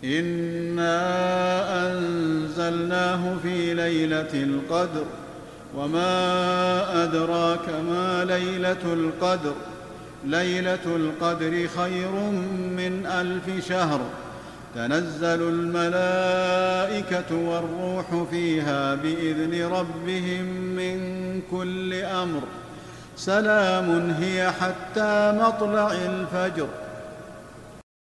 إنا أنزلناه في ليلة القدر وما أدراك ما ليلة القدر ليلة القدر خير من 1000 شهر تنزل الملائكة والروح فيها بإذن ربهم من كل أمر سلام هي حتى مطلع الفجر